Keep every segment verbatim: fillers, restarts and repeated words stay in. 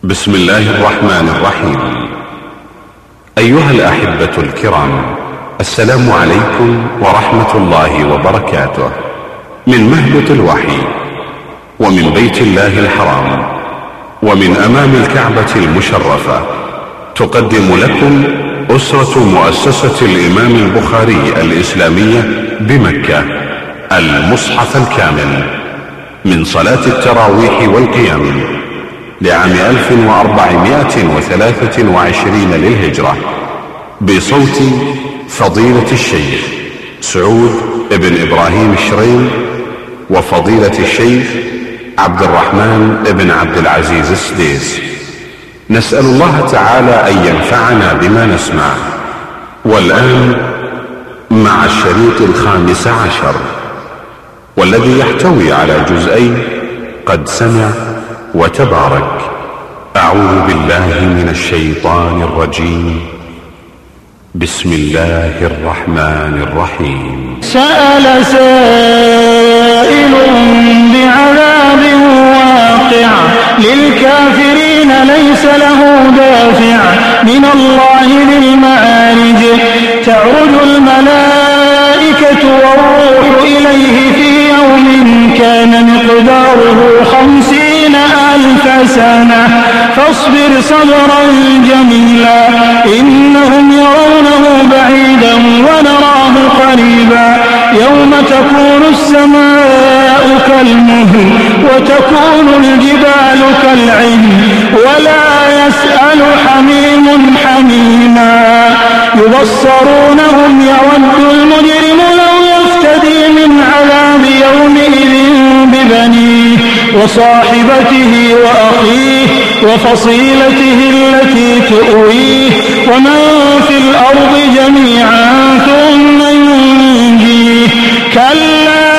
بسم الله الرحمن الرحيم. أيها الأحبة الكرام، السلام عليكم ورحمة الله وبركاته. من مهبط الوحي ومن بيت الله الحرام ومن أمام الكعبة المشرفة تقدم لكم أسرة مؤسسة الإمام البخاري الإسلامية بمكة المصحف الكامل من صلاة التراويح والقيام لعام ألف وأربعمائة وثلاثة وعشرين للهجرة، بصوت فضيلة الشيخ سعود بن إبراهيم الشريم وفضيلة الشيخ عبد الرحمن بن عبد العزيز السديس. نسأل الله تعالى أن ينفعنا بما نسمع. والآن مع الشريط الخامس عشر، والذي يحتوي على جزئين قد سمع وتبارك. أعوذ بالله من الشيطان الرجيم. بسم الله الرحمن الرحيم. سأل سائل بعذاب واقع للكافرين ليس له دافع من الله ذي المعارج. تعرج الملائكة والروح إليه في يوم كان مقداره خمسين ألف سنة فاصبر صبرا جميلا إنهم يرونه بعيدا ونراه قريبا. يوم تكون السماء كالمهل وتكون الجبال كالعهن ولا يسأل حميم حميما. يبصرونهم يود المجرم لو يفتدي من عذاب يومئذ ببنيه وصاحبته وأخيه وفصيلته التي تؤويه ومن في الأرض جميعا ثم ينجيه. كلا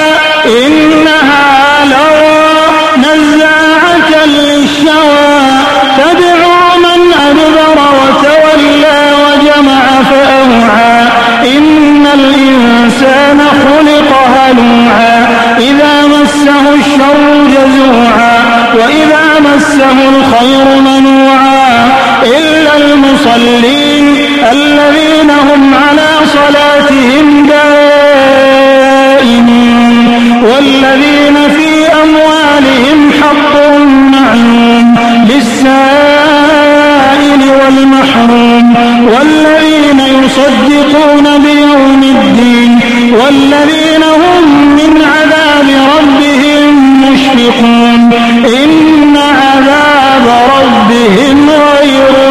إنها لظى نزاعة للشوى تدعو من أدبر وتولى وجمع فأوعى. إن الإنسان خلق هلوعا إذا مسه الشر جزوعا وإذا مسه الخير منوعا إلا المصلين الذين هم على صلاتهم دائمون والذين في أموالهم حق معلوم للسائل والمحروم والذين يصدقون بيوم الدين والذين هم من عذاب ربهم مشفقون. إن عذاب ربهم غير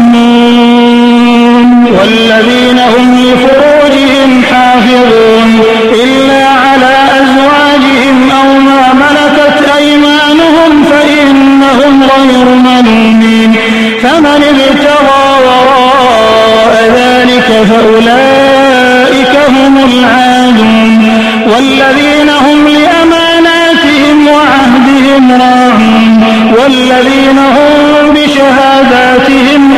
مأمون. والذين هم لفروجهم حافظون إلا على أزواجهم أو ما ملكت أيمانهم فإنهم غير ملومين. فمن ابتغى وراء ذلك فأولئك هم العادون. والذين هم لأماناتهم وعهدهم راعون والذين هم بشهاداتهم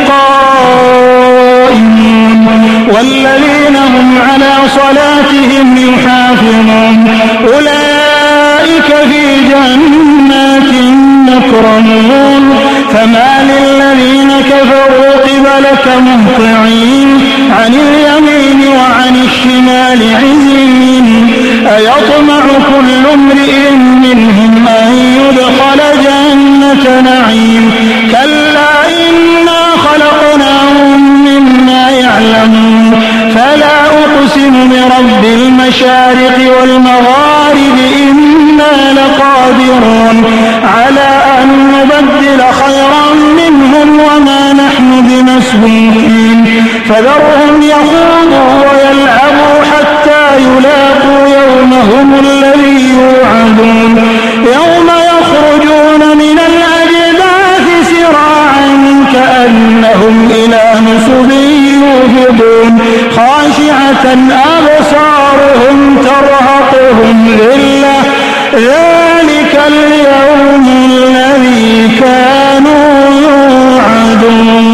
قائمون والذين هم على صلاتهم يحافظون. أولئك في جنات مكرمون. فما للذين كفروا قبلك مهطعين عن اليمين وعن الشمال عزين. أيطمع كل امرئ منهم أن يدخل جنة نعيم. كلا إنا خلقناهم مما يعلمون. فلا أقسم برب المشارق والمغارب إنا لقادرون على أن نبدل خيرا منهم وما نحن بمسبوقين. فذرهم يخوضوا ويلعبوا حتى يلاقوا يومهم الذي يوعدون. يوم يخرجون من الأجداث سراعا كأنهم إلى نصب يوفضون. خاشعة أبصارهم ترهقهم ذلة ذلك اليوم الذي كانوا يوعدون.